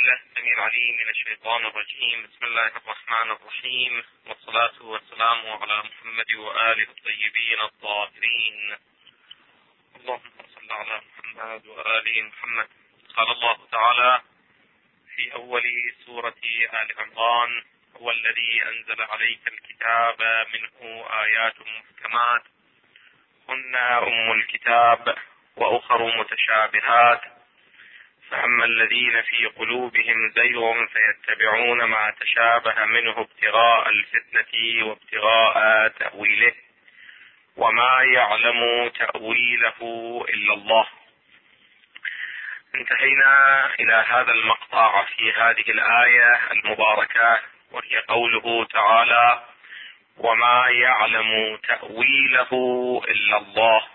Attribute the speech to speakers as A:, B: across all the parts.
A: بالله السميع العليم من الشيطان الرجيم. بسم الله الرحمن الرحيم، والصلاة والسلام على محمد وآله الطيبين الطاهرين. اللهم صل على محمد وآل محمد. قال الله تعالى في أول سورة آل عمران: هو الذي أنزل عليك الكتاب منه آيات محكمات هن أم الكتاب وأخر متشابهات، فأما الذين في قلوبهم زيغ فيتبعون ما تشابه منه ابتغاء الفتنة وابتغاء تأويله وما يعلم تأويله إلا الله. انتهينا إلى هذا المقطع في هذه الآية المباركة، وهي قوله تعالى: وما يعلم تأويله إلا الله.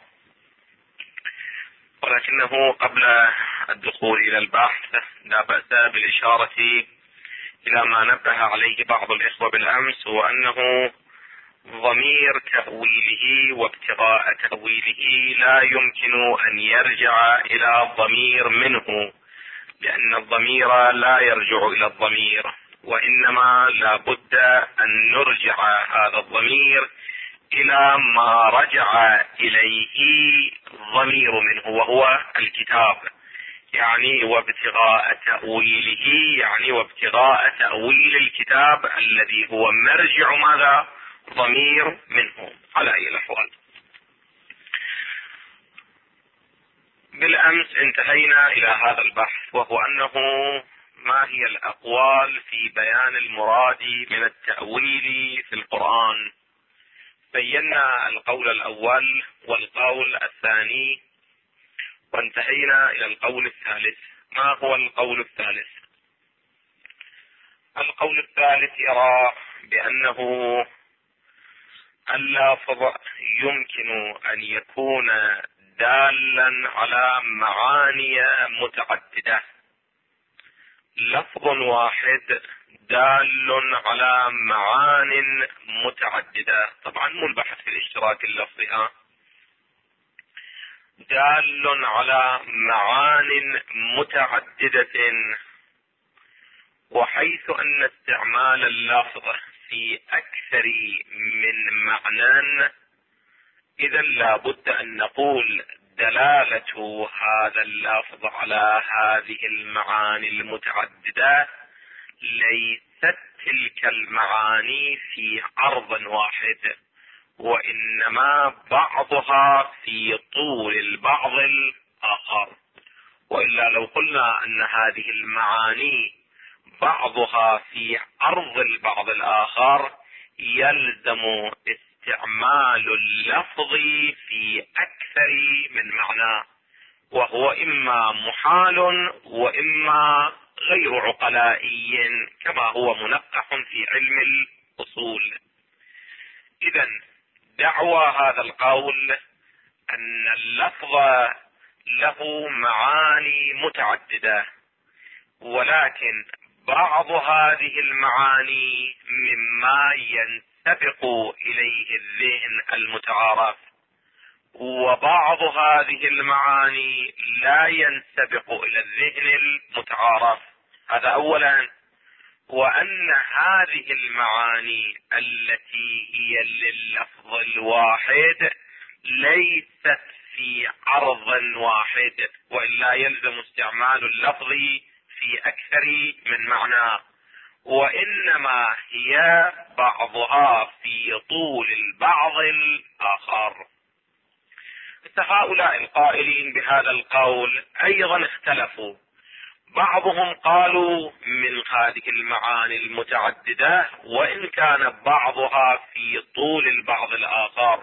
A: ولكنه قبل الدخول إلى البحث لا بأس بالإشارة إلى ما نبه عليه بعض الإخوة بالأمس، وأنه ضمير تأويله وابتغاء تأويله لا يمكن أن يرجع إلى ضمير منه، لأن الضمير لا يرجع إلى الضمير، وإنما لا بد أن نرجع هذا الضمير إلى ما رجع إليه ضمير منه، وهو الكتاب، يعني وابتغاء تأويله، يعني وابتغاء تأويل الكتاب الذي هو مرجع ماذا؟ ضمير منه. على أي الأحوال، بالأمس انتهينا إلى هذا البحث، وهو أنه ما هي الأقوال في بيان المراد من التأويل في القرآن. بينا القول الأول والقول الثاني، وانتهينا إلى القول الثالث. ما هو القول الثالث؟ القول الثالث يرى بأنه اللفظ يمكن أن يكون دالا على معاني متعددة، لفظ واحد دال على معان متعددة. طبعا مو البحث في الاشتراك اللفظي، دال على معان متعددة، وحيث أن استعمال اللفظ في أكثر من معنى، إذا لابد أن نقول دلالة هذا اللفظ على هذه المعاني المتعددة ليست تلك المعاني في عرض واحد، وإنما بعضها في طول البعض الآخر. وإلا لو قلنا أن هذه المعاني بعضها في عرض البعض الآخر، يلزم استعمال اللفظ في أكثر من معنى، وهو إما محال وإما غير عقلائي، كما هو منقح في علم الأصول. إذن دعوى هذا القول أن اللفظ له معاني متعددة، ولكن بعض هذه المعاني مما ينسبق إليه الذهن المتعارف، وبعض هذه المعاني لا ينسبق إلى الذهن المتعارف. هذا أولا. وأن هذه المعاني التي هي لللفظ الواحد ليست في عرض واحد، وإلا يلزم استعمال اللفظ في أكثر من معنى، وإنما هي بعضها في طول البعض الآخر. هؤلاء القائلين بهذا القول أيضا اختلفوا. بعضهم قالوا من هذه المعاني المتعددة وإن كان بعضها في طول البعض الآخر،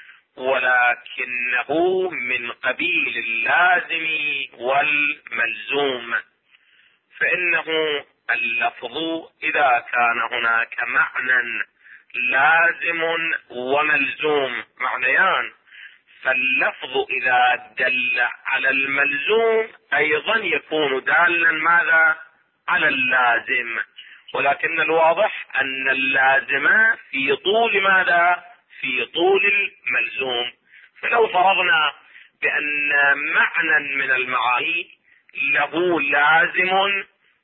A: ولكنه من قبيل اللازم والملزوم، فإنه اللفظ إذا كان هناك معنى لازم وملزوم، معنيان، فاللفظ إذا دل على الملزوم أيضا يكون دالا ماذا؟ على اللازم. ولكن الواضح أن اللازم في طول ماذا؟ في طول الملزوم. فلو فرضنا بأن معنى من المعاني له لازم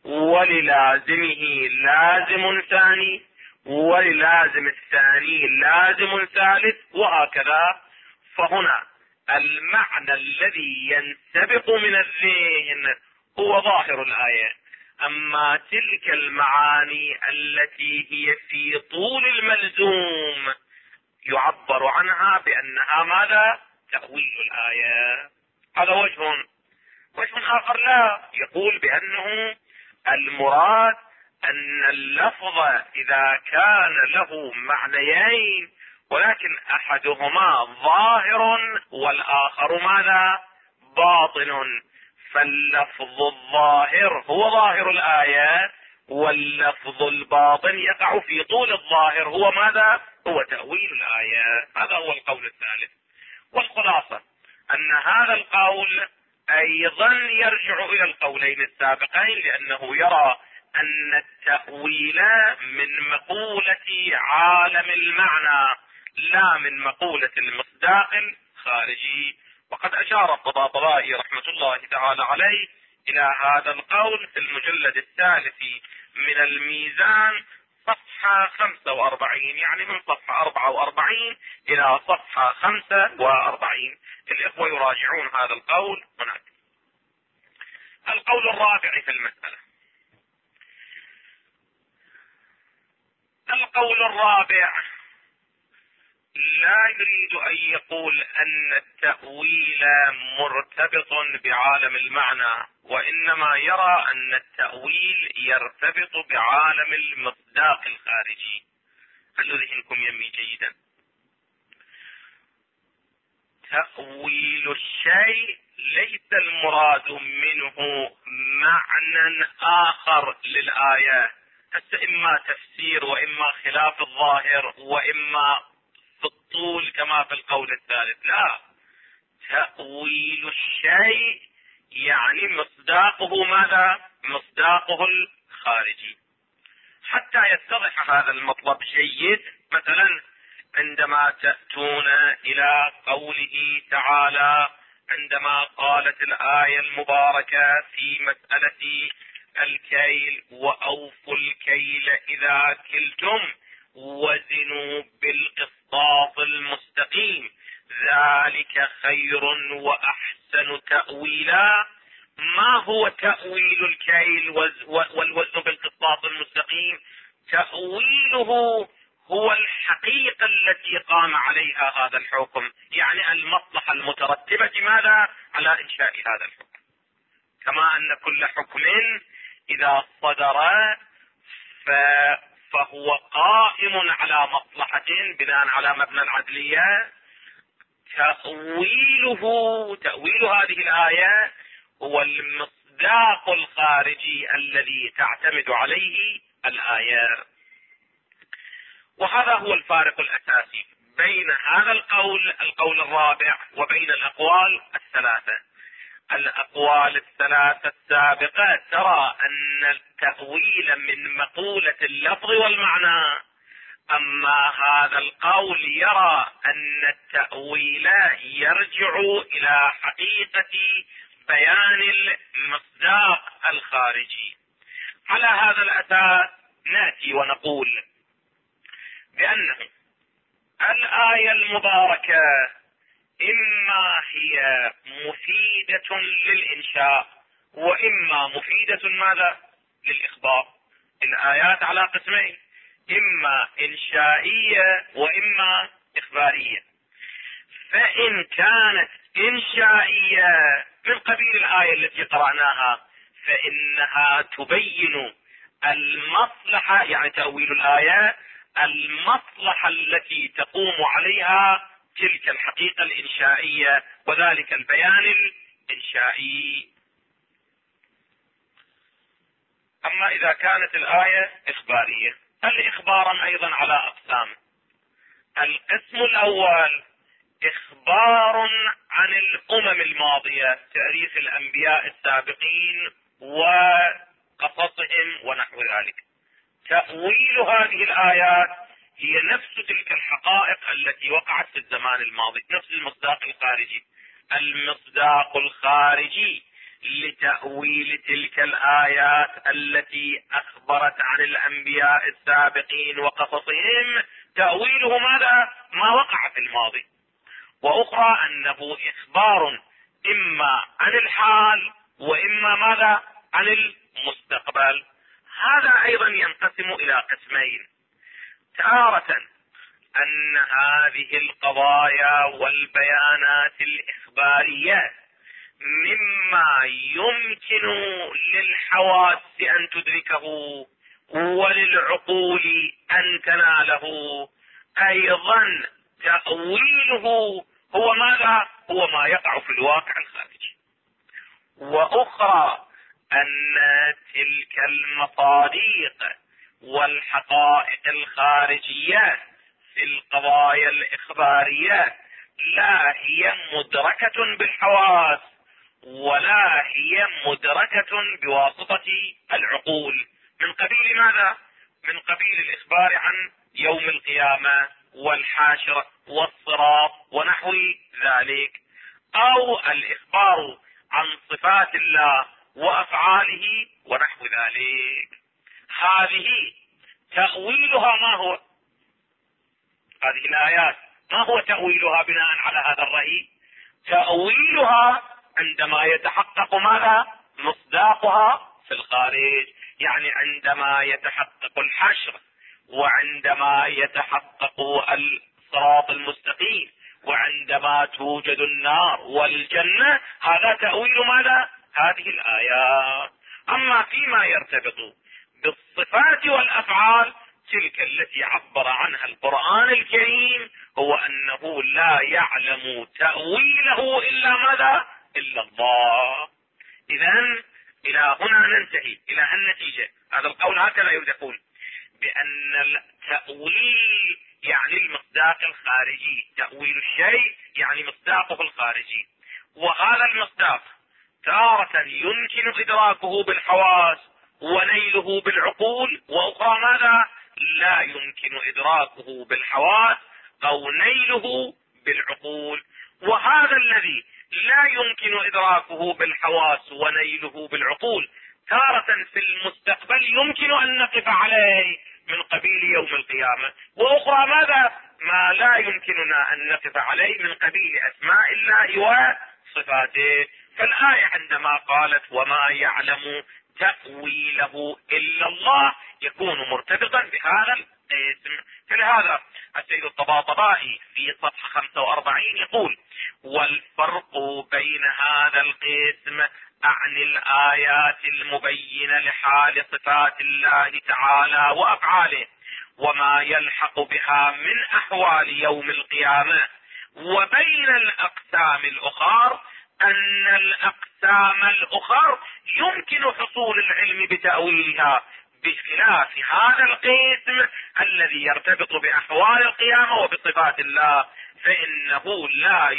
A: وللازمه لازم ثاني، وللازم الثاني لازم ثالث، وهكذا. فهنا المعنى الذي ينسبق من الذهن هو ظاهر الآية، أما تلك المعاني التي هي في طول الملزوم يعبر عنها بأنها ماذا؟ تأويل الآية. هذا وجه آخر لا، يقول بأنه المراد أن اللفظ إذا كان له معنيين ولكن أحدهما ظاهر والآخر ماذا؟ باطن، فاللفظ الظاهر هو ظاهر الآية، واللفظ الباطن يقع في طول الظاهر هو ماذا؟ هو تأويل الآية. هذا هو القول الثالث. والخلاصة أن هذا القول أيضا يرجع إلى القولين السابقين، لأنه يرى أن التأويل من مقولة عالم المعنى لا من مقولة المصداق الخارجي. وقد أشار الطباطبائي رحمة الله تعالى عليه إلى هذا القول في المجلد الثالث من الميزان صفحة 45، يعني من صفحة 44 إلى صفحة 45. الإخوة يراجعون هذا القول هناك. القول الرابع في المسألة، القول الرابع لا يريد أن يقول أن التأويل مرتبط بعالم المعنى، وإنما يرى أن التأويل يرتبط بعالم المصداق الخارجي. خلوا ذهنكم يمي جيدا. تأويل الشيء ليس المراد منه معنى آخر للآية، إما تفسير وإما خلاف الظاهر وإما في الطول كما في القول الثالث. لا، تأويل الشيء يعني مصداقه ماذا؟ مصداقه الخارجي. حتى يتضح هذا المطلب جيد، مثلا عندما تأتون إلى قوله تعالى عندما قالت الآية المباركة في مسألة الكيل: وأوفوا الكيل إذا كلتم وزنوا بالقسطاس المستقيم ذلك خير وأحسن تأويلا. ما هو تأويل الكيل والوزن بالقسطاس المستقيم؟ تأويله هو الحقيقة التي قام عليها هذا الحكم، يعني المصلحة المترتبة ماذا؟ على إنشاء هذا الحكم. كما أن كل حكم إذا صدر فهو قائم على مصلحة بناء على مبنى العدلية، تأويل هذه الآية هو المصداق الخارجي الذي تعتمد عليه الآية. وهذا هو الفارق الأساسي بين هذا القول الرابع وبين الأقوال الثلاثة. الأقوال الثلاثة السابقة ترى أن التأويل من مقولة اللفظ والمعنى، أما هذا القول يرى أن التأويل يرجع إلى حقيقة بيان المصداق الخارجي. على هذا الأساس نأتي ونقول بأن الآية المباركة إما هي مفيدة للإنشاء وإما مفيدة ماذا؟ للإخبار. الآيات على قسمين: إما إنشائية وإما إخبارية. فإن كانت إنشائية من قبيل الآية التي قرأناها فإنها تبين المصلحة، يعني تأويل الآية المصلحة التي تقوم عليها تلك الحقيقة الإنشائية وذلك البيان الإنشائي. أما إذا كانت الآية إخبارية، الإخبار أيضا على أقسام. القسم الأول إخبار عن الأمم الماضية، تعريف الأنبياء السابقين وقصصهم ونحو ذلك. تأويل هذه الآيات هي نفس تلك الحقائق التي وقعت في الزمان الماضي، نفس المصداق الخارجي. المصداق الخارجي لتأويل تلك الآيات التي أخبرت عن الأنبياء السابقين وقصصهم تأويله ماذا؟ ما وقع في الماضي. وأخرى أنه إخبار إما عن الحال وإما ماذا؟ عن المستقبل. هذا أيضا ينقسم إلى قسمين: تارة أن هذه القضايا والبيانات الإخبارية مما يمكن للحواس أن تدركه وللعقول أن تناله، أيضا تأويله هو ماذا؟ هو ما يقع في الواقع الخارجي. وأخرى أن تلك المصادق والحقائق الخارجية في القضايا الإخبارية لا هي مدركة بالحواس ولا هي مدركة بواسطة العقول، من قبيل ماذا؟ من قبيل الإخبار عن يوم القيامة والحاشر والصراط ونحو ذلك، أو الإخبار عن صفات الله وأفعاله ونحو ذلك. هذه تأويلها ما هو؟ هذه الآيات ما هو تأويلها بناء على هذا الرأي؟ تأويلها عندما يتحقق ماذا؟ مصداقها في الخارج، يعني عندما يتحقق الحشر، وعندما يتحقق الصراط المستقيم، وعندما توجد النار والجنة، هذا تأويل ماذا؟ هذه الآيات. أما فيما يرتبط بالصفات والأفعال تلك التي عبر عنها القرآن الكريم هو أنه لا يعلم تأويله إلا ماذا؟ إلا الله. إذن إلى هنا ننتهي إلى النتيجة. هذا القول هكذا يقول بأن التأويل يعني المصداق الخارجي، تأويل الشيء يعني مصداقه الخارجي، وهذا المصداق تارة يمكن إدراكه بالحواس ونيله بالعقول، وأخرى ماذا؟ لا يمكن إدراكه بالحواس أو نيله بالعقول. وهذا الذي لا يمكن إدراكه بالحواس ونيله بالعقول تارة في المستقبل يمكن أن نقف عليه من قبيل يوم القيامة، وأخرى ماذا؟ ما لا يمكننا أن نقف عليه من قبيل أسماء الله وصفاته. فالآية عندما قالت وما يعلم تأويله إلا الله يكون مرتبطا بهذا القسم. فلهذا السيد الطباطبائي في صفحة 45 يقول: والفرق بين هذا القسم عن الآيات المبينة لحال صفات الله تعالى وأفعاله وما يلحق بها من أحوال يوم القيامة وبين الأقسام الأخر أن الأقسام الأخر يمكن حصول العلم بتأويلها، بخلاف هذا القسم الذي يرتبط بأحوال القيامة وبصفات الله، فإنه لا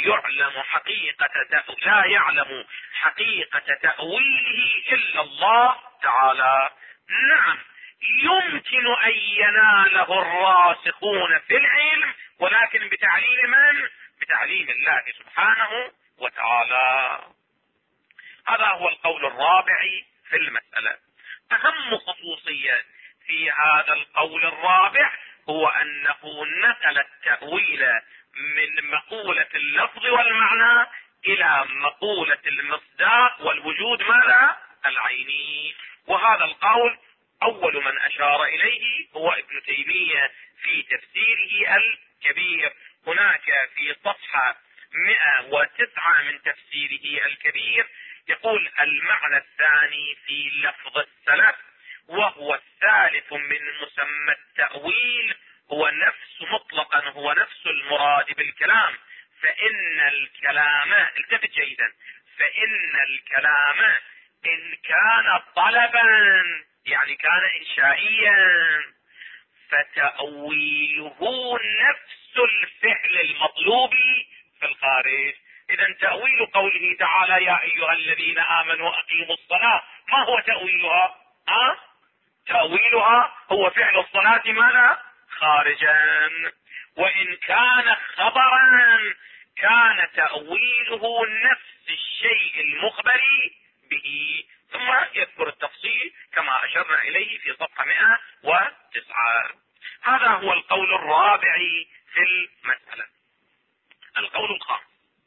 A: يعلم حقيقة تأويله إلا الله تعالى. نعم، يمكن أن يناله الراسخون في العلم، ولكن بتعليم من؟ بتعليم الله سبحانه وتعالى. هذا هو القول الرابع في المسألة. أهم خصوصية في هذا القول الرابع هو أنه نقل التأويل من مقولة اللفظ والمعنى إلى مقولة المصداق والوجود ماذا؟ العيني. وهذا القول أول من أشار إليه هو ابن تيمية في تفسيره الكبير. هناك في صفحة 109 من تفسيره الكبير يقول: المعنى الثاني في لفظ السلف وهو الثالث من مسمى التأويل هو نفس مطلقا، هو نفس المراد بالكلام، فإن الكلام، التفت جيدا، فإن الكلام إن كان طلبا يعني كان إنشائيا فتأويله نفس الفعل المطلوب في الخارج. إذا تأويل قوله تعالى: يا أيها الذين آمنوا أقيموا الصلاة، ما هو تأويلها؟ تأويلها هو فعل الصلاة ماذا؟ خارجا. وإن كان خبرا كان تأويله نفس الشيء المخبر به، ثم يذكر التفصيل كما أشرنا إليه في صفحة 109. هذا هو القول الرابع في المسألة. القول الخامس،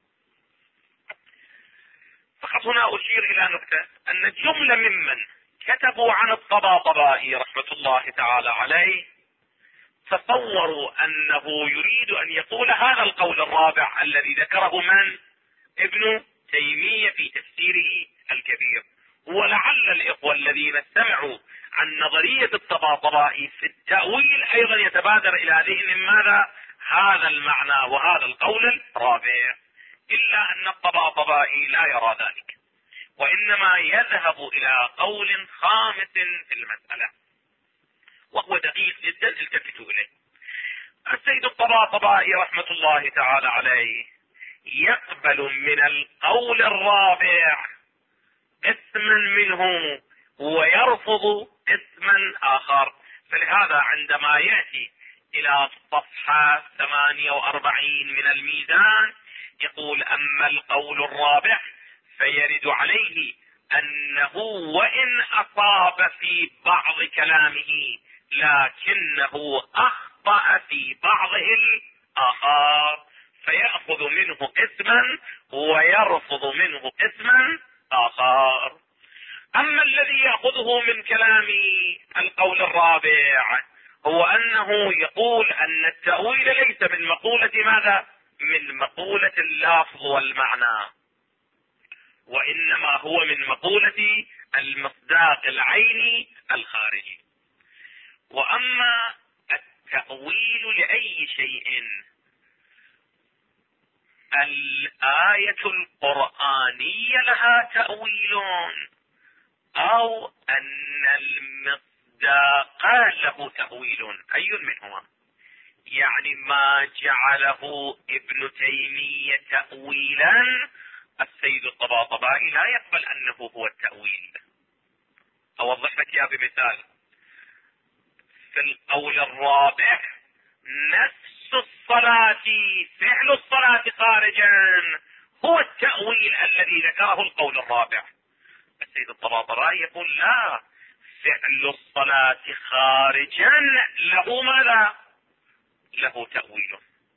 A: فقط هنا أشير إلى نقطة، أن جملة ممن كتبوا عن الطباطبائي رحمة الله تعالى عليه تصوروا أنه يريد أن يقول هذا القول الرابع الذي ذكره من؟ ابن تيمية في تفسيره الكبير. ولعل الإخوة الذين استمعوا عن نظرية الطباطبائي في التأويل أيضا يتبادر إلى ذهنهم ماذا؟ هذا المعنى وهذا القول الرابع، إلا أن الطباطبائي لا يرى ذلك، وإنما يذهب إلى قول خامس في المسألة وهو دقيق جدا، التفتوا إليه. السيد الطباطبائي رحمة الله تعالى عليه يقبل من القول الرابع قسما منه ويرفض قسما آخر. فلهذا عندما يأتي إلى صفحة 48 من الميزان يقول: أما القول الرابع فيرد عليه أنه وإن أصاب في بعض كلامه لكنه أخطأ في بعضه الآخر، فيأخذ منه قسما ويرفض منه قسما آخر. أما الذي يأخذه من كلام القول الرابع هو أنه يقول أن التأويل ليس من مقولة ماذا؟ من مقولة اللفظ والمعنى، وإنما هو من مقولة المصداق العيني الخارجي. وأما التأويل لأي شيء، الآية القرآنية لها تأويل أو أن المصداق له تأويل، أي منهما؟ يعني ما جعله ابن تيمية تأويلا السيد الطباطبائي لا يقبل أنه هو التأويل. أوضح لك يا بمثال: في القول الرابع نفس الصلاة، فعل الصلاة خارجا هو التأويل الذي ذكره القول الرابع. السيد الطباطبائي يقول لا، فعل الصلاة خارجا له ماذا؟ له تأويل.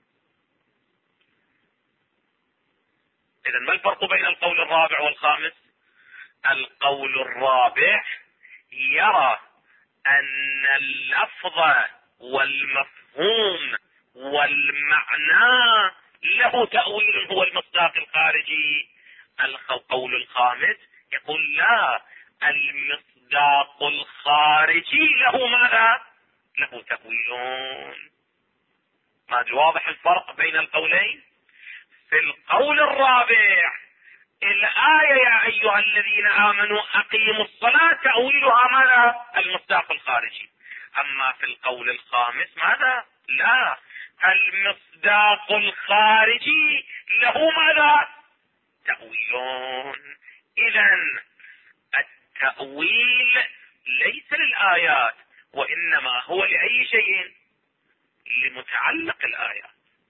A: إذن ما الفرق بين القول الرابع والخامس؟ القول الرابع يرى أن اللفظ والمفهوم والمعنى له تأويل هو المصداق الخارجي. القول الخامس يقول لا، المصداق الخارجي له ماذا؟ له تأويل. ما واضح الفرق بين القولين؟ في القول الرابع الآية يا أيها الذين آمنوا أقيموا الصلاة تأويلها ماذا؟ المصداق الخارجي. أما في القول الخامس ماذا؟ لا، المصداق الخارجي له ماذا؟ تأويل. إذن التأويل ليس للآيات، وإنما هو لأي شيء؟ لمتعلق الآيات.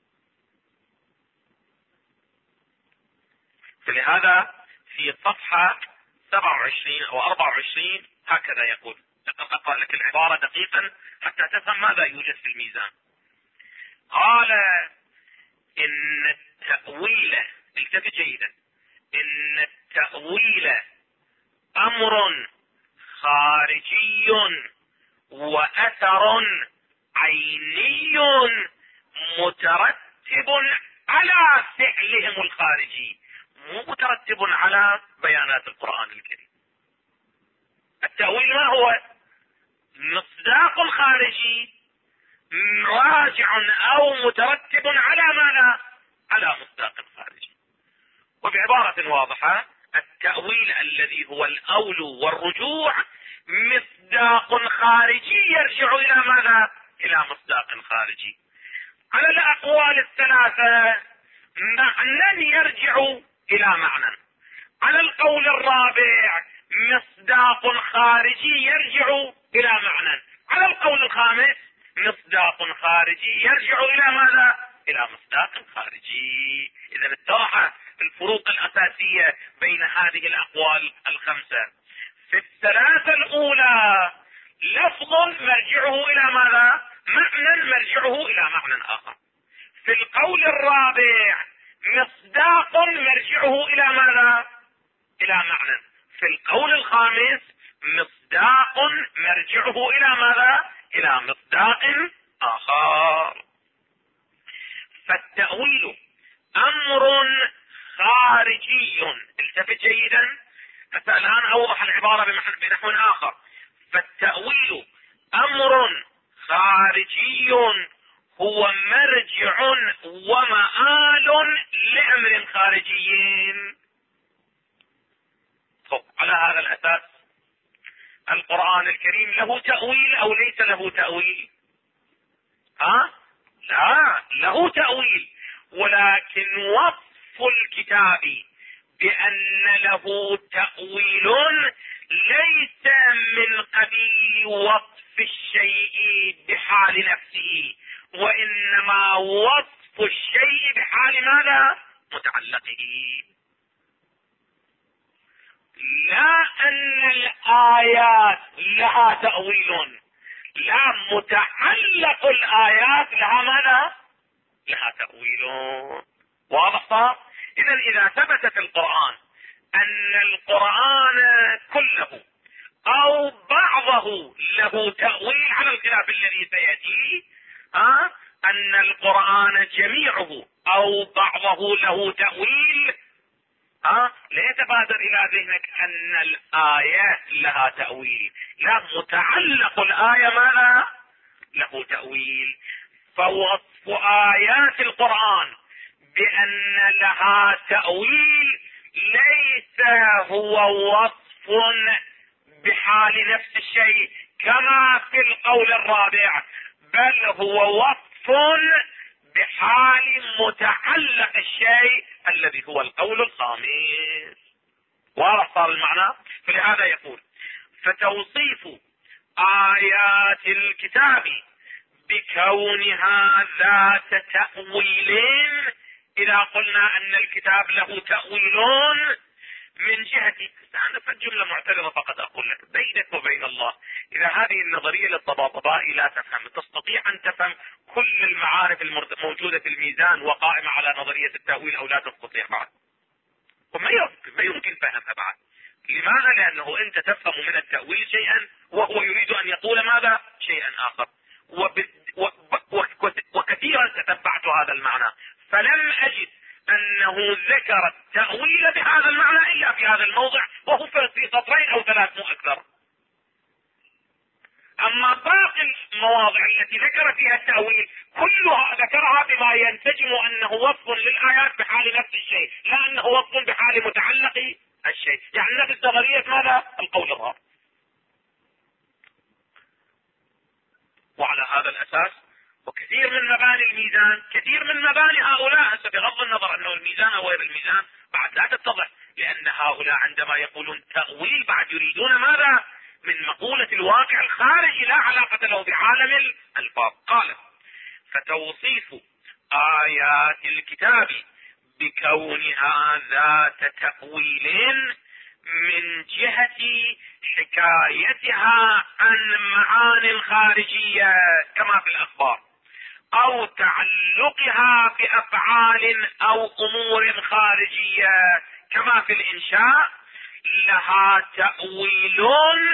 A: فلهذا في صفحة 27 أو 24 هكذا يقول، أقرأ لك العبارة دقيقا حتى تفهم ماذا يوجد في الميزان. قال: إن التأويل، التفت جيدا، إن التأويل أمر خارجي وأثر عيني مترتب على فعلهم الخارجي، مو مترتب على بيانات القرآن الكريم. التأويل ما هو؟ مصداق خارجي راجع أو مترتب على ماذا؟ على مصداق خارجي. وبعبارة واضحة، التأويل الذي هو الأول والرجوع مصداق خارجي يرجع إلى ماذا؟ إلى مصداق خارجي. على الأقوال الثلاثة معنى يرجع إلى معنى. على القول الرابع مصداق خارجي يرجع إلى معنى. على القول الخامس مصداق خارجي يرجع إلى ماذا؟ إلى مصداق خارجي. إذا اتضح الفروق الأساسية بين هذه الأقوال الخمسة. في الثلاثة الأولى لفظ مرجعه إلى ماذا؟ معنى مرجعه إلى معنى آخر. في القول الرابع مصداق مرجعه إلى ماذا؟ إلى معنى. في القول الخامس مصداق مرجعه إلى ماذا؟ إلى مصداق آخر. فالتأويل أمر خارجي. التفت جيدا حتى الآن أوضح العبارة بنحو آخر. فالتأويل أمر خارجي هو مرجع ومآل لأمر خارجي. على هذا الأساس القرآن الكريم له تأويل أو ليس له تأويل؟ لا، له تأويل، ولكن وصف الكتاب بأن له تأويل ليس من قبيل وصف الشيء بحال نفسه، وإنما وصف الشيء بحال ماذا؟ متعلقه. لا أن الآيات لها تأويل، لا، متعلق الآيات لها ماذا؟ لها تأويل. واضح صار؟ إذا ثبت في القرآن أن القرآن كله أو بعضه له تأويل على الخلاف الذي سيأتي، أن القرآن جميعه أو بعضه له تأويل، لا يتبادر إلى ذهنك أن الآية لها تأويل، لا، متعلق الآية ماذا؟ له تأويل. فوصف آيات القرآن بأن لها تأويل ليس هو وصف بحال نفس الشيء كما في القول الرابع، بل هو وصف بحال متعلق الشيء الذي هو القول الخامس. واضح صار المعنى؟ فلهذا يقول: فتوصيف آيات الكتاب بكونها ذات تأويل. إذا قلنا أن الكتاب له تأويل من جهة، أنا جملة معترضة فقط أقول لك بينك وبين الله، إذا هذه النظرية للطباطبائي لا تفهم، تستطيع أن تفهم كل المعارف الموجودة في الميزان وقائمة على نظرية التأويل أو لا تستطيع بعد؟ وما يمكن فهمها بعد. لماذا؟ لأنه أنت تفهم من التأويل شيئا وهو يريد أن يقول ماذا؟ شيئا آخر. وكثيرا تتبعت هذا المعنى فلم أجد أنه ذكر التأويل بهذا المعنى إلا في هذا الموضع، وهو في سطرين أو ثلاث مو أكثر. أما باقي المواضع التي ذكر فيها التأويل كلها ذكرها بما ينسجم أنه وصف للآيات بحال نفس الشيء، لا أنه وصف بحال متعلق الشيء، يعني نفس نظرية ماذا؟ القول الرابع. وعلى هذا الأساس وكثير من مباني الميزان، كثير من مباني هؤلاء، بغض النظر أنه الميزان أو غير الميزان بعد لا تتضح، لأن هؤلاء عندما يقولون تأويل بعد يريدون ماذا؟ من مقولة الواقع الخارجي لا علاقة له بعالم الألفاظ. قال: فتوصيف آيات الكتاب بكونها ذات تأويل من جهة حكايتها عن معان خارجية كما في الأخبار، أو تعلقها بأفعال أو أمور خارجية كما في الإنشاء، لها تأويل،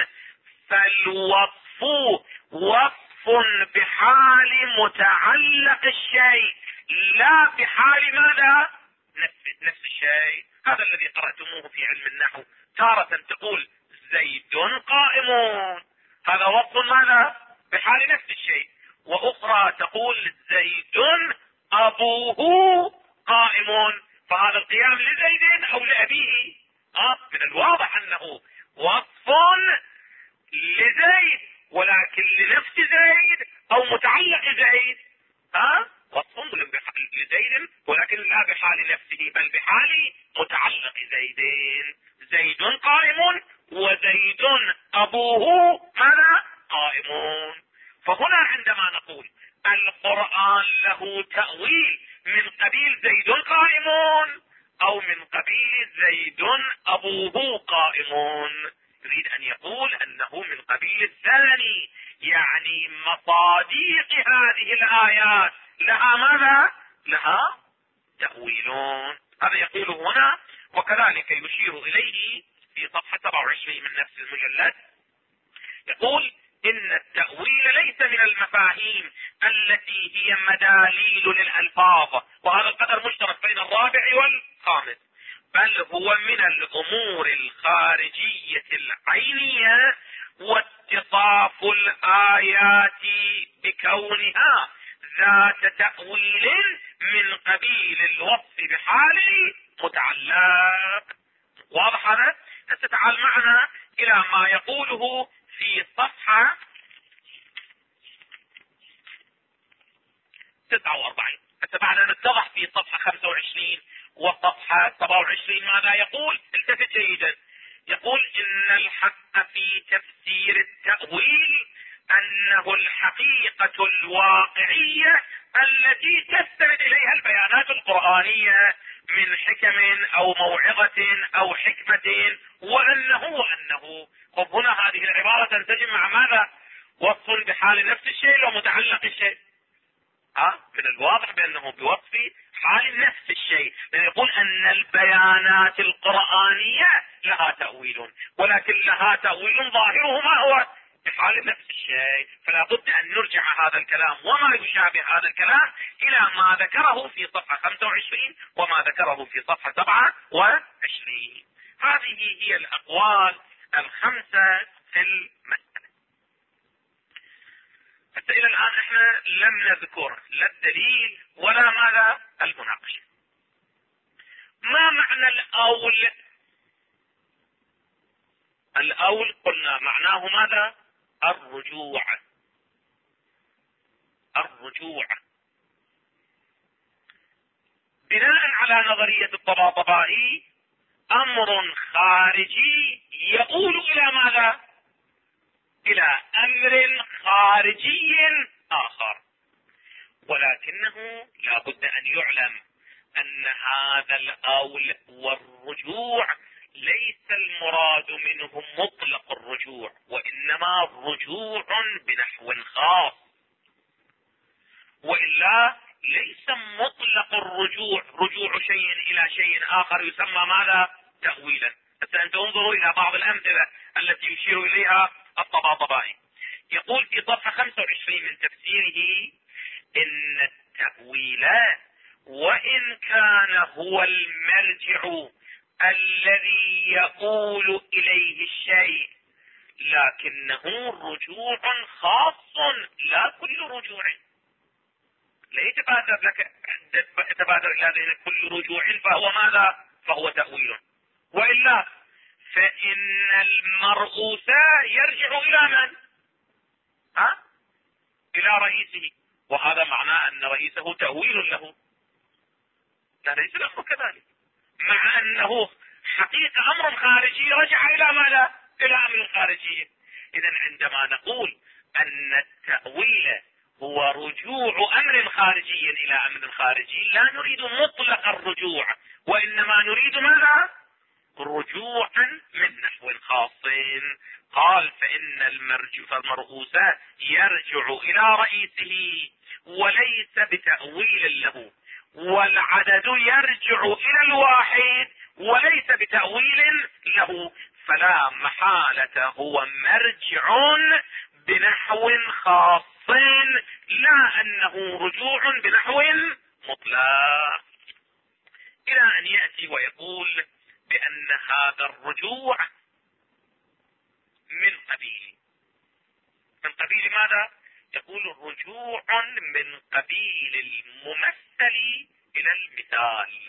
A: فالوصف وصف بحال متعلق الشيء لا بحال ماذا؟ نفس الشيء. هذا الذي قرأتموه في علم النحو، تارة تقول زيد قائم، هذا وصف ماذا؟ بحال نفس الشيء، وأخرى تقول زيد أبوه قائم، فهذا القيام لزيد أو لأبيه. من الواضح أنه وصف لزيد ولكن لنفس زيد أو متعلق زيد، وصف لزيد ولكن لا بحال نفسه بل بحال متعلق زيدين. زيد قائم وزيد أبوه ماذا؟ قائمون. فهنا عندما نقول القرآن له تأويل من قبيل زيد قائمون او من قبيل زيد ابوه قائم. يريد ان يقول انه من قبيل الثاني، يعني مصاديق هذه الايات لها ماذا؟ لها تأويلون. هذا يقوله هنا، وكذلك يشير اليه في صفحة 27 من نفس المجلد. يقول ان التأويل ليس من المفاهيم التي هي مداليل للألفاظ، وهذا القدر مشترك بين الرابع والخامس، بل هو من الامور الخارجية العينية، واتصاف الآيات بكونها ذات تأويل من قبيل الوصف بحال متعلق. واضح هذا؟ تعال معنا الى ما يقوله في صفحة 49. بعد ان اتضح في صفحة 25 وصفحة 27 ماذا يقول، التفت جيدا. يقول ان الحق في تفسير التأويل انه الحقيقة الواقعية التي تستند اليها البيانات القرآنية من حكم او موعظة او حكمة، وانه طب هنا هذه العبارة تنسجم مع ماذا؟ وصف بحال نفس الشيء ومتعلق الشيء. من الواضح بانه بوصف حال نفس الشيء، لأن يقول ان البيانات القرآنية لها تأويل، ولكن لها تأويل ظاهره ما هو؟ بحال نفس الشيء. فلا بد ان نرجع هذا الكلام وما يشابه هذا الكلام الى ما ذكره في صفحة 25 وما ذكره في صفحة 27. هذه هي الاقوال الخمسة في المسألة. حتى الى الان احنا لم نذكر لا الدليل ولا ماذا؟ المناقشة. ما معنى الاول؟ الاول قلنا معناه ماذا؟ الرجوع. بناء على نظرية الطباطبائي امر خارجي يقول الى ماذا؟ الى امر خارجي اخر، ولكنه لا بد ان يعلم ان هذا الاول والرجوع ليس المراد منه مطلق الرجوع، وانما رجوع بنحو خاص، والا ليس مطلق الرجوع رجوع شيء الى شيء اخر يسمى ماذا؟ تأويلا. انت انظروا الى بعض الامثلة التي يشير اليها الطباطبائي. يقول في صفحة 25 من تفسيره ان التأويل وان كان هو المرجع الذي يقول اليه الشيء، لكنه رجوع خاص لا كل رجوع. لا يتبادر الى ذهنك كل رجوع فهو ماذا؟ فهو تأويل. وإلا فإن المرؤوس يرجع إلى من؟ إلى رئيسه، وهذا معناه أن رئيسه تأويل له. لا، ليس الأمر كذلك، مع أنه حقيقة أمر خارجي رجع إلى ماذا؟ إلى أمر خارجي. إذا عندما نقول أن التأويل هو رجوع أمر خارجي إلى أمر خارجي، لا نريد مطلق الرجوع، وإنما نريد ماذا؟ رجوعا من نحو خاص. قال فإن المرؤوس يرجع إلى رئيسه وليس بتأويل له، والعدد يرجع إلى الواحد وليس بتأويل له، فلا محالة هو مرجع بنحو خاص، لا أنه رجوع بنحو مطلق. إلى أن يأتي ويقول بأن هذا الرجوع من قبيل ماذا؟ يقول رجوع من قبيل الممثل إلى المثال.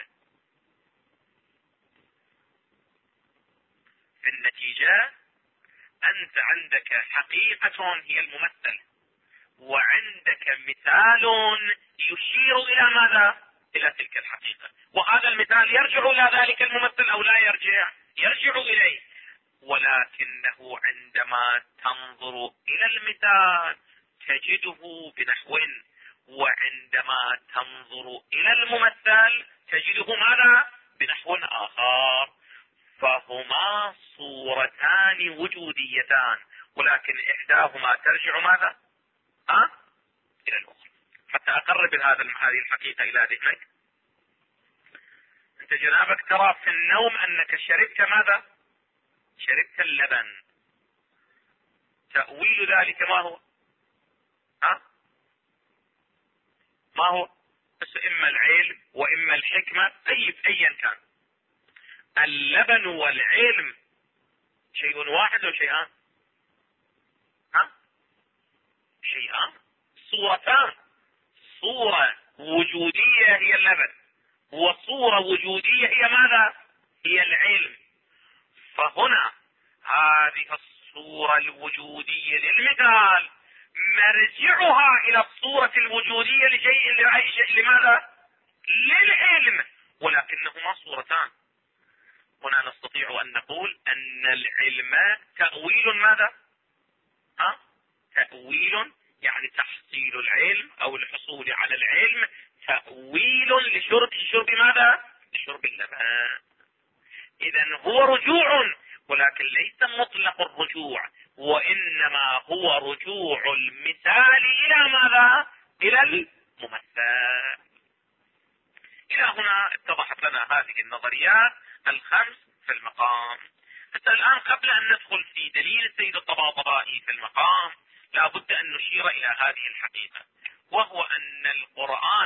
A: في النتيجة أنت عندك حقيقة هي الممثل، وعندك مثال يشير إلى ماذا؟ إلى تلك الحقيقة، وهذا المثال يرجع إلى ذلك الممثل أو لا يرجع؟ يرجع إليه، ولكنه عندما تنظر إلى المثال تجده بنحو، وعندما تنظر إلى الممثل تجده ماذا؟ بنحو آخر، فهما صورتان وجوديتان، ولكن إحداهما ترجع ماذا؟ إلى الأخرى. حتى أقرب هذه الحقيقة إلى ذهنك، أنت جنابك ترى في النوم أنك شربت ماذا؟ شربت اللبن. تأويل ذلك ما هو؟ ما هو؟ بس إما العلم وإما الحكمة، أيا كان. اللبن والعلم شيء واحد أو شيئان؟ شيئان، صورتان. صورة وجودية هي اللبن، وصورة وجودية هي ماذا؟ هي العلم. فهنا هذه الصورة الوجودية للمثال مرجعها إلى الصورة الوجودية لأي شيء. لماذا؟ للعلم، ولكنهما صورتان. هنا نستطيع أن نقول أن العلم تأويل ماذا؟ تأويل يعني تحصيل العلم أو الحصول على العلم، تأويل لشرب ماذا؟ لشرب اللبن. إذن هو رجوع، ولكن ليس مطلق الرجوع، وإنما هو رجوع المثال إلى ماذا؟ إلى الممثل. إلى هنا اتضحت لنا هذه النظريات الخمس في المقام. حتى الآن قبل أن ندخل في دليل السيد الطباطبائي في المقام، لا بد أن نشير إلى هذه الحقيقة، وهو أن القرآن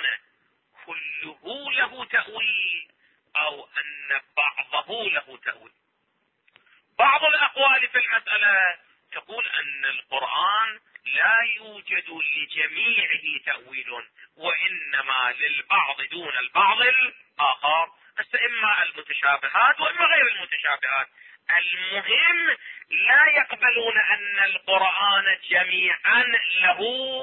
A: كله له تأويل، أو أن بعضه له تأويل. بعض الأقوال في المسألة تقول أن القرآن لا يوجد لجميعه تأويل، وإنما للبعض دون البعض الآخر، إما المتشابهات وإما غير المتشابهات. المهم لا يقبلون أن القرآن جميعا له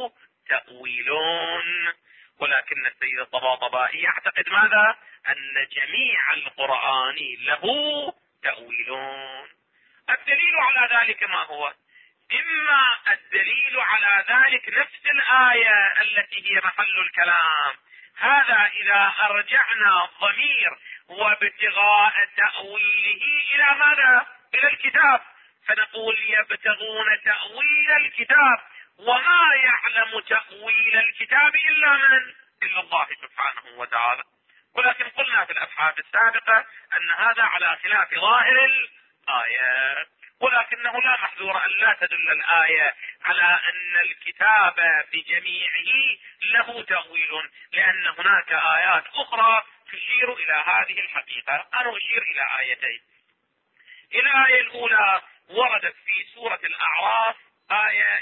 A: تأويلون، ولكن السيد الطباطبائي يعتقد ماذا؟ أن جميع القرآن له تأويلون. الدليل على ذلك ما هو؟ إما الدليل على ذلك نفس الآية التي هي محل الكلام، هذا إذا أرجعنا الضمير وابتغاء تأويله إلى ماذا؟ إلى الكتاب، فنقول يبتغون تأويل الكتاب، وما يعلم تأويل الكتاب إلا من؟ إلا الله سبحانه وتعالى. ولكن قلنا في الأبحاث السابقة أن هذا على خلاف ظاهر الآية، ولكنه لا محذور أن لا تدل الآية على أن الكتاب بجميعه له تأويل، لأن هناك آيات أخرى تشير إلى هذه الحقيقة. أنا أشير إلى آيتين. الآية الأولى وردت في سورة الأعراف آية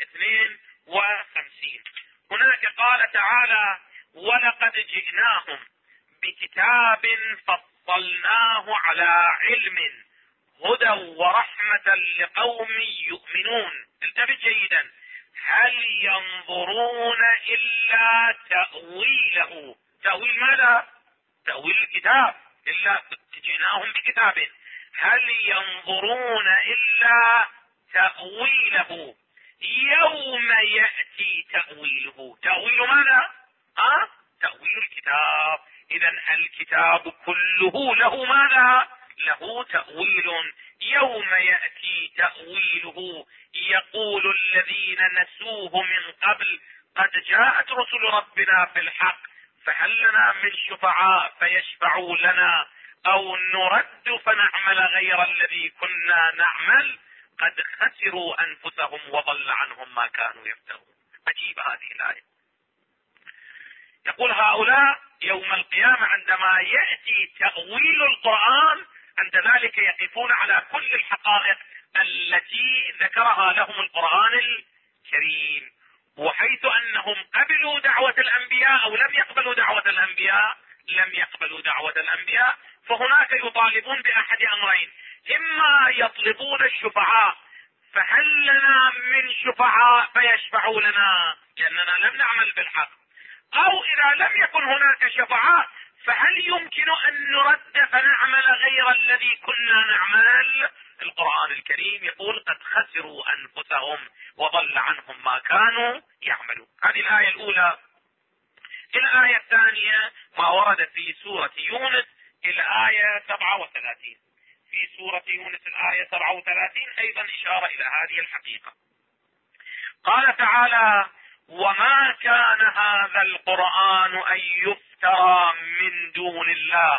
A: 52. هناك قال تعالى: ولقد جئناهم بكتاب فصلناه على علم هدى ورحمة لقوم يؤمنون. انتبه جيدا: هل ينظرون إلا تأويله. تأويل ماذا؟ تأويل الكتاب. إلا جئناهم بكتاب. هل ينظرون إلا تأويله يوم يأتي تأويله. تأويل ماذا؟ تأويل الكتاب. إذن الكتاب كله له ماذا؟ له تأويل. يوم يأتي تأويله يقول الذين نسوه من قبل قد جاءت رسل ربنا بالحق فهل لنا من شفعاء فيشفعوا لنا أو نرد فنعمل غير الذي كنا نعمل قد خسروا أنفسهم وضل عنهم ما كانوا يفترون. عجيب هذه الآية. يقول هؤلاء يوم القيامة عندما يأتي تأويل القرآن عند ذلك يقفون على كل الحقائق التي ذكرها لهم القرآن الكريم، وحيث أنهم قبلوا دعوة الأنبياء أو لم يقبلوا دعوة الأنبياء، لم يقبلوا دعوة الأنبياء، فهناك يطالبون بأحد أمرين: إما يطلبون الشفعاء فهل لنا من شفعاء فيشفعوا لنا لأننا لم نعمل بالحق، أو إذا لم يكن هناك شفعاء فهل يمكن أن نرد فنعمل غير الذي كنا نعمل. القرآن الكريم يقول قد خسروا أنفسهم وضل عنهم ما كانوا يعملون. هذه الآية الأولى. الآية الثانية ما ورد في سورة يونس الآية 37 في سورة يونس الآية 37 أيضا إشارة إلى هذه الحقيقة. قال تعالى: وما كان هذا القرآن أن يفترى من دون الله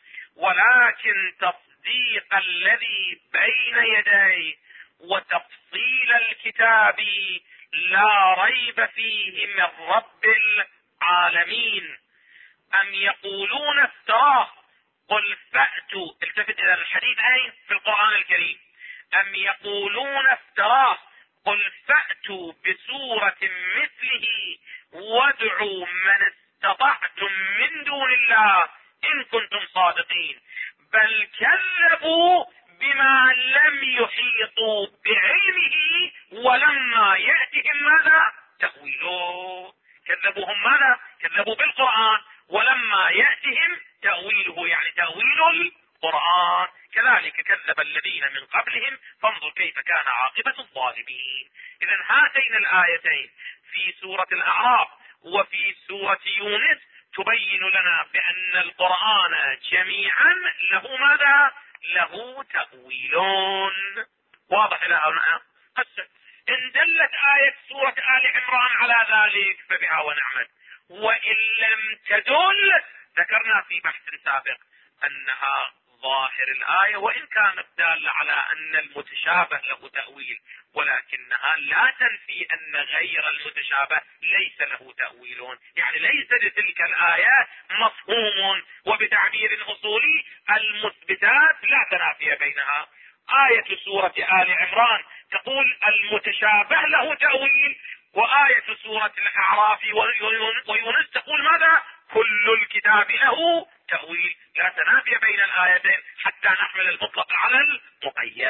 A: ولكن تصديق الذي بين يديه وتفصيل الكتاب لا ريب فيه من رب العالمين. أم يقولون افتراه قل فأتوا، التفت إلى الحديث أين في القرآن الكريم، أم يقولون افتراه قل فأتوا بسورة مثله وادعوا من استطعتم من دون الله إن كنتم صادقين بل كذبوا بما لم يحيطوا بعلمه ولما يأتهم ماذا تأويله. كذبوهم ماذا؟ كذبوا بالقرآن ولما يأتهم تأويله، يعني تأويل القرآن. كذلك كذب الذين من قبلهم فانظر كيف كان عاقبة الظالمين. إذن هاتين الآيتين في سورة الأعراف وفي سورة يونس تبين لنا بأن القرآن جميعا له ماذا؟ له تأويلون. واضح إلى هنا؟ إن دلت آية سورة آل عمران على ذلك فبها ونعمت، وإن لم تدل ذكرنا في بحث سابق أنها ظاهر الآية وإن كانت دالة على أن المتشابه له تأويل، ولكنها لا تنفي أن غير المتشابه ليس له تأويل، يعني ليس لتلك الآيات مفهوم، وبتعبير أصولي المثبتات لا تنافي بينها. آية سورة آل عمران تقول المتشابه له تأويل، وآية سورة الأعراف ويونس تقول ماذا؟ كل الكتاب له تأويل. لا تنافي بين الآيتين حتى نحمل المطلق على المقيد.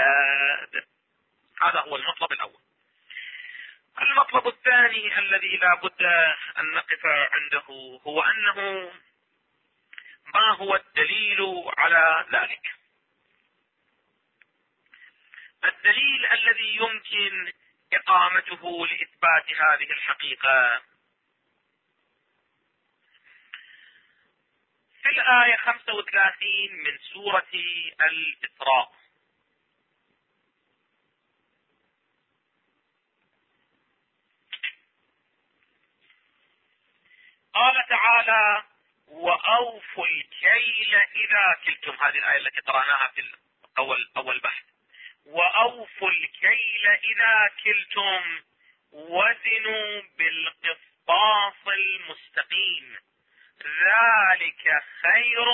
A: هذا هو المطلب الأول. المطلب الثاني الذي لا بد أن نقف عنده هو أنه ما هو الدليل على ذلك؟ الدليل الذي يمكن إقامته لإثبات هذه الحقيقة في الآية 35 من سورة الإسراء. قال تعالى: وأوفوا الكيل إذا كلتم. هذه الآية التي قرأناها في أول بحث. وأوفوا الكيل إذا كلتم وزنوا بالقسطاس المستقيم ذلك خير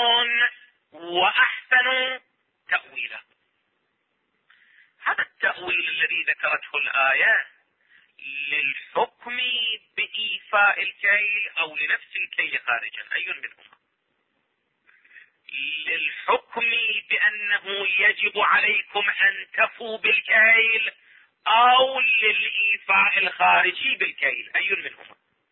A: وأحسن تأويلا. هذا التأويل الذي ذكرته الآية للحكم بإيفاء الكيل أو لنفس الكيل خارجا؟ أي منهما؟ للحكم بأنه يجب عليكم أن تفوا بالكيل أو للإيفاء الخارجي بالكيل؟ أي منهما؟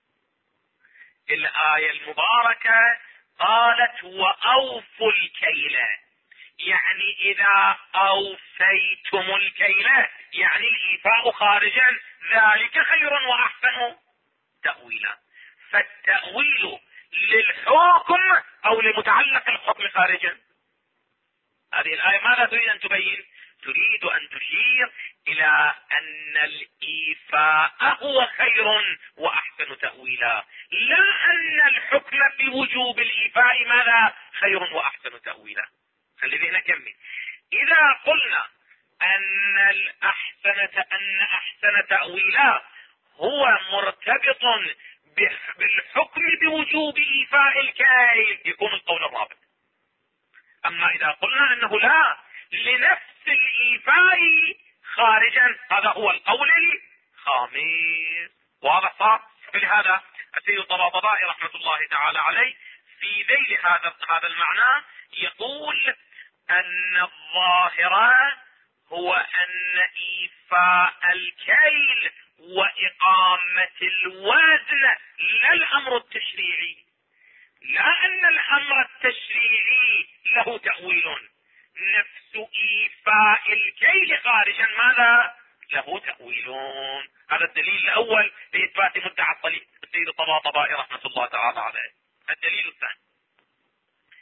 A: الآية المباركة قالت: وأوفوا الكيل، يعني إذا أوفيتم الكيل يعني الإيفاء خارجا ذلك خير وأحسن تأويلا. فالتأويل للحكم أو لمتعلق الحكم خارجا؟ هذه الآية ماذا تريد أن تبين؟ تريد أن تشير إلى أن الإيفاء هو خير وأحسن تأويلا، لا أن الحكم بوجوب الإيفاء ماذا؟ خير وأحسن تأويلا. خلي نكمل. إذا قلنا أن أحسن تأويلا هو مرتبط بالحكم بوجوب إيفاء الكيل يكون القول الرابع. أما إذا قلنا أنه لا، لنفس الإيفاء خارجا، هذا هو القول الخامس. واضح صار؟ فلهذا السيد الطباطبائي رحمة الله تعالى عليه في ذيل هذا المعنى يقول أن الظاهر هو أن إيفاء الكيل وإقامة الوزن لا الأمر التشريعي، لا أن الأمر التشريعي له تأويل، نفس إيفاء الكيل خارجا ماذا؟ له تأويلون. هذا الدليل الأول لإثبات مدعى السيد الطباطبائي رحمة الله تعالى عليه. الدليل الثاني: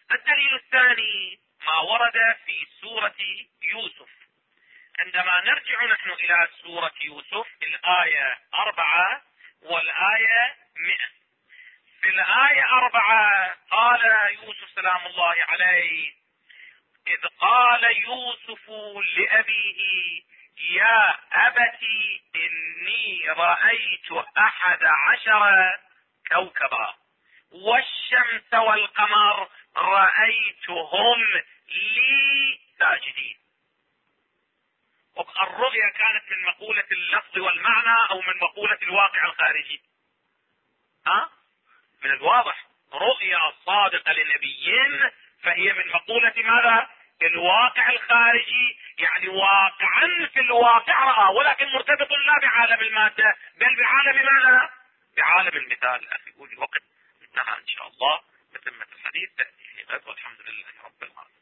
A: الدليل الثاني ما ورد في سورة يوسف. عندما نرجع نحن إلى سورة يوسف الآية 4 والآية 100. في الآية 4 قال يوسف سلام الله عليه: إذ قال يوسف لأبيه يا أبت إني رأيت 11 كوكبا والشمس والقمر رأيتهم لي ساجدين. الرؤيا كانت من مقولة اللفظ والمعنى أو من مقولة الواقع الخارجي؟ من الواضح رؤيا صادقة لنبيين فهي من مقولة ماذا؟ الواقع الخارجي، يعني واقعا في الواقع رأى، ولكن مرتبط لا بعالم المادة بل بعالم ماذا؟ بعالم المثال. أخي يقول الوقت انتهى، إن شاء الله تتمة الحديث تأتي في غد، والحمد لله رب العالمين.